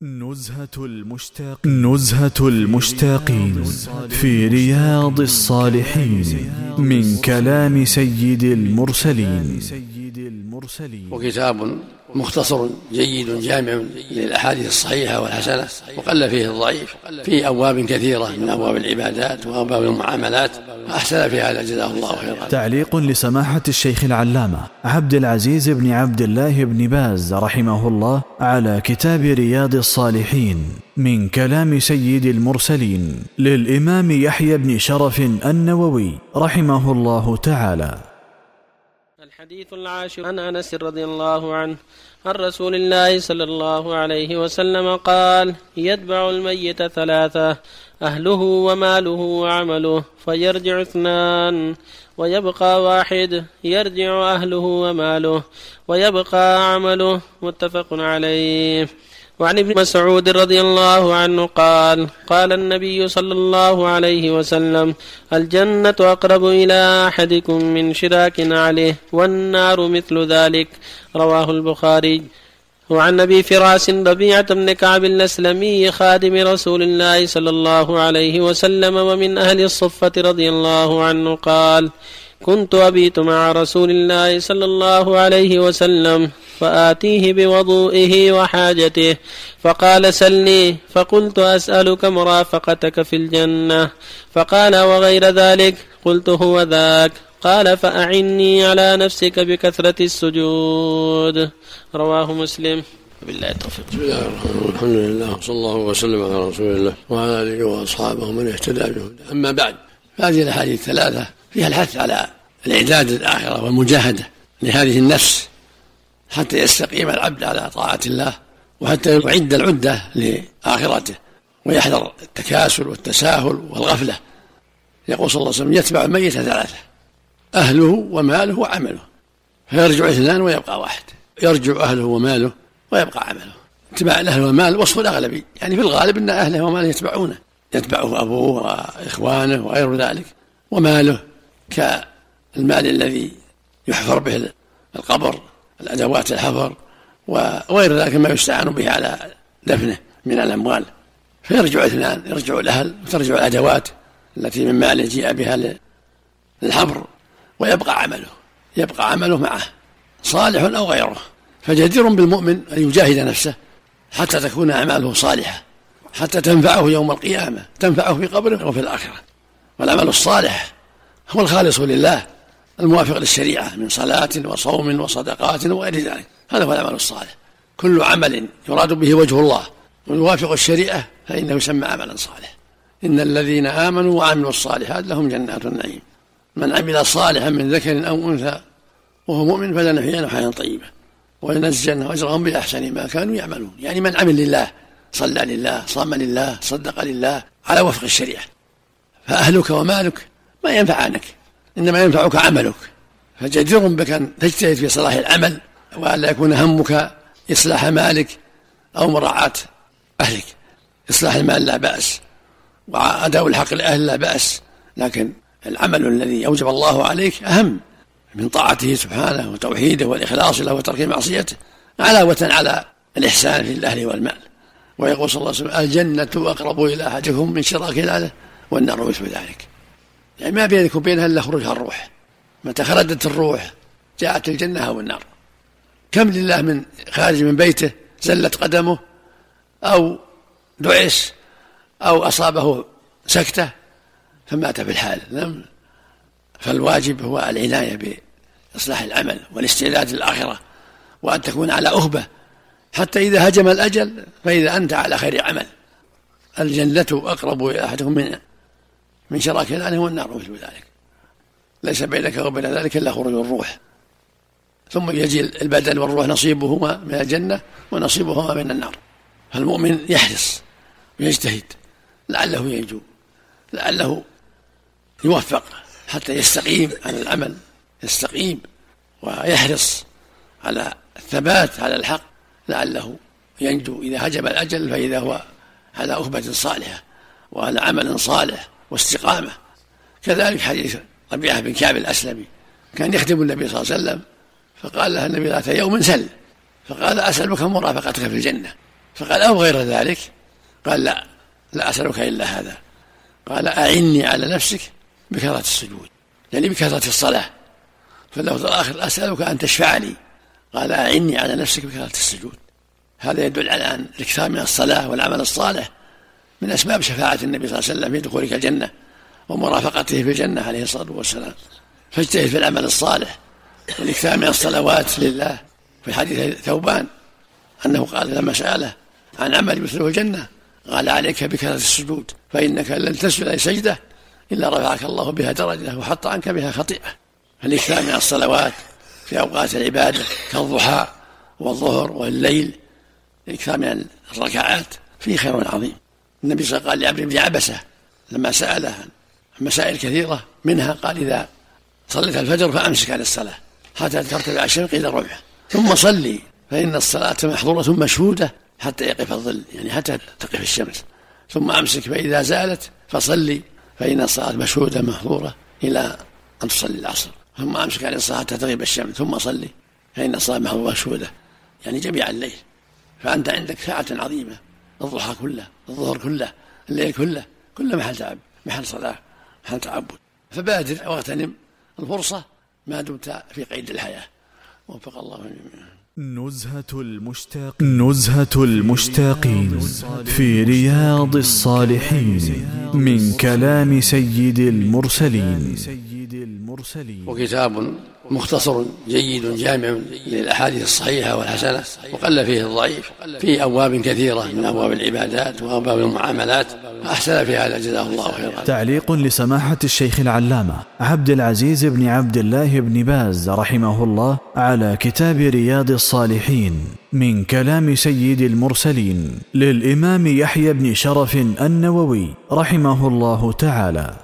نزهة المشتاقين في رياض الصالحين من كلام سيد المرسلين. وكتاب مختصر جيد جامع للأحاديث الصحيحة والحسنة، وقل فيه الضعيف، في أبواب كثيرة من أبواب العبادات وأبواب المعاملات، أحسن في هذا جزاه الله خيرا. تعليق لسماحة الشيخ العلامة عبد العزيز بن عبد الله بن باز رحمه الله على كتاب رياض الصالحين من كلام سيد المرسلين للإمام يحيى بن شرف النووي رحمه الله تعالى. الحديث العاشر عن أنس رضي الله عنه عن رسول الله صلى الله عليه وسلم قال: يتبع الميت ثلاثة: أهله وماله وعمله، فيرجع اثنان ويبقى واحد، يرجع أهله وماله ويبقى عمله. متفق عليه. وعن ابن مسعود رضي الله عنه قال: قال النبي صلى الله عليه وسلم: الجنة أقرب إلى أحدكم من شراك عليه، والنار مثل ذلك. رواه البخاري. وعن أبي فراس ربيعة بن كعب الأسلمي خادم رسول الله صلى الله عليه وسلم ومن أهل الصفة رضي الله عنه قال: كنت أبيت مع رسول الله صلى الله عليه وسلم، فآتيه بوضوئه وحاجته، فقال: سلني. فقلت: أسألك مرافقتك في الجنة. فقال: وغير ذلك؟ قلت: هو ذاك. قال: فأعني على نفسك بكثرة السجود. رواه مسلم. بالله التوفيق. بسم الله الرحمن الرحيم. الحمد لله وصلى الله وسلم على رسول الله وعلى آله وأصحابه من اهتدى بهداه. أما بعد، هذه الأحاديث الثلاثة فيها الحث على الإعداد للآخرة والمجاهدة لهذه النفس حتى يستقيم العبد على طاعة الله، وحتى يعد العدة لآخرته ويحذر التكاسل والتساهل والغفلة. يقول صلى الله عليه وسلم: يتبع الميت ثلاثة: أهله وماله وعمله، فيرجع اثنان ويبقى واحد، يرجع أهله وماله ويبقى عمله. اتباع الأهل والمال وصف الأغلبي، يعني في الغالب أن أهله وماله يتبعونه، يتبعه أبوه وإخوانه وغير ذلك، وماله كالمال الذي يحفر به القبر، الأدوات الحفر وغير ذلك ما يستعان به على دفنه من الأموال. فيرجع اثنان، يرجع الأهل وترجع الأدوات التي من ماله جيء بها للحفر، ويبقى عمله، يبقى عمله معه صالح أو غيره. فجدير بالمؤمن أن يجاهد نفسه حتى تكون أعماله صالحة، حتى تنفعه يوم القيامة، تنفعه في قبره وفي الآخرة. والعمل الصالح هو الخالص لله الموافق للشريعة من صلاة وصوم وصدقات وغير ذلك، هذا هو العمل الصالح. كل عمل يراد به وجه الله ويوافق الشريعة فإنه يسمى عملا صالح. إن الذين آمنوا وعملوا الصالحات لهم جنات النعيم. من عمل صالحا من ذكر أو أنثى وهو مؤمن فلنحيينه حياة طيبة وينزلنه أجرهم بأحسن ما كانوا يعملون. يعني من عمل لله، صلى لله، صام لله، صدق لله على وفق الشريعة. فأهلك ومالك ما ينفعانك، إنما ينفعك عملك. فجدير بك أن تجتهد في صلاح العمل، وألا يكون همك إصلاح مالك أو مراعاة أهلك. إصلاح المال لا بأس، وأداء الحق لأهل لا بأس، لكن العمل الذي أوجب الله عليك أهم من طاعته سبحانه وتوحيده والإخلاص له وترك معصيته، علاوة على الإحسان في الأهل والمال. ويقول صلى الله عليه وسلم: الجنة أقرب إلى أحدكم من شراك نعله، والنار مثل ذلك. يعني ما بينك وبينها إلا خروجها الروح. متى خرجت الروح جاءت الجنة أو النار. كم لله من خارج من بيته زلت قدمه أو دعس أو أصابه سكتة فمات في الحال. فالواجب هو العناية بإصلاح العمل والاستعداد للآخرة، وأن تكون على أهبة حتى إذا هجم الأجل فإذا أنت على خير عمل. الجنة أقرب إلى أحدكم من شراك نعله، والنار مثل ذلك. ليس بينك وبين ذلك إلا خروج الروح، ثم يجي البدن والروح نصيبهما من الجنة ونصيبهما من النار. فالمؤمن يحرص ويجتهد لعله ينجو، لعله يوفق حتى يستقيم على العمل، يستقيم ويحرص على الثبات على الحق لعله ينجو إذا هجم الأجل، فإذا هو على أهبة صالحة وعلى عمل صالح واستقامة. كذلك حديث ربيعة بن كعب الأسلمي كان يخدم النبي صلى الله عليه وسلم، فقال له النبي ذات يوم: سل. فقال: أسألك مرافقتك في الجنة. فقال أو غير ذلك؟ قال لا أسألك إلا هذا. قال أعني على نفسك بكثرة السجود، يعني بكثرة الصلاة. فاللفظ الآخر أسألك أن تشفع لي، قال أعني على نفسك بكثرة السجود. هذا يدل على أن الاكثار من الصلاة والعمل الصالح من أسباب شفاعة النبي صلى الله عليه وسلم في دخولك الجنة ومرافقته في الجنة عليه الصلاة والسلام. فاجتهد في العمل الصالح والاكثار من الصلوات لله. في حديث ثوبان أنه قال لما سأله عن عمل مثله الجنة قال عليك بكثرة السجود، فإنك لن تسجد سجدة إلا رفعك الله بها درجة وحط عنك بها خطيئة. فالاكثار من الصلوات في أوقات العبادة كالضحى والظهر والليل، الاكثار من الركعات فيه خير عظيم. النبي صلى الله عليه وسلم قال لعمرو بن عبسة لما سأله عن مسائل كثيرة منها قال إذا صليت الفجر فأمسك عن الصلاة حتى ترتفع الشمس إلى ربع، ثم صلي فإن الصلاة محظورة مشهودة حتى يقف الظل، يعني حتى تقف الشمس، ثم أمسك فإذا زالت فصلي فإن الصلاة مشهودة محظورة إلى أن تصلي العصر، ثم أمسك عن الصلاة حتى تغيب الشمس، ثم صلي فإن الصلاة محظورة مشهودة، يعني جميع الليل. فأنت عندك ساعة عظيمة، الضحى كله، الظهر كله، الليل كله، كله محل تعب، محل صلاة، محل تعبد. فبادر واغتنم الفرصة ما دمت في قيد الحياة. وفق الله جميعا. نزهة المشتاقين في رياض الصالحين من كلام سيد المرسلين. وكتاب مختصر جيد جامع للأحاديث الصحيحة والحسنة، وقل فيه الضعيف، فيه أبواب كثيرة من أبواب العبادات وأبواب المعاملات، أحسن في هذا جزاه الله خيرا. تعليق لسماحة الشيخ العلامة عبد العزيز بن عبد الله بن باز رحمه الله على كتاب رياض الصالحين من كلام سيد المرسلين للإمام يحيى بن شرف النووي رحمه الله تعالى.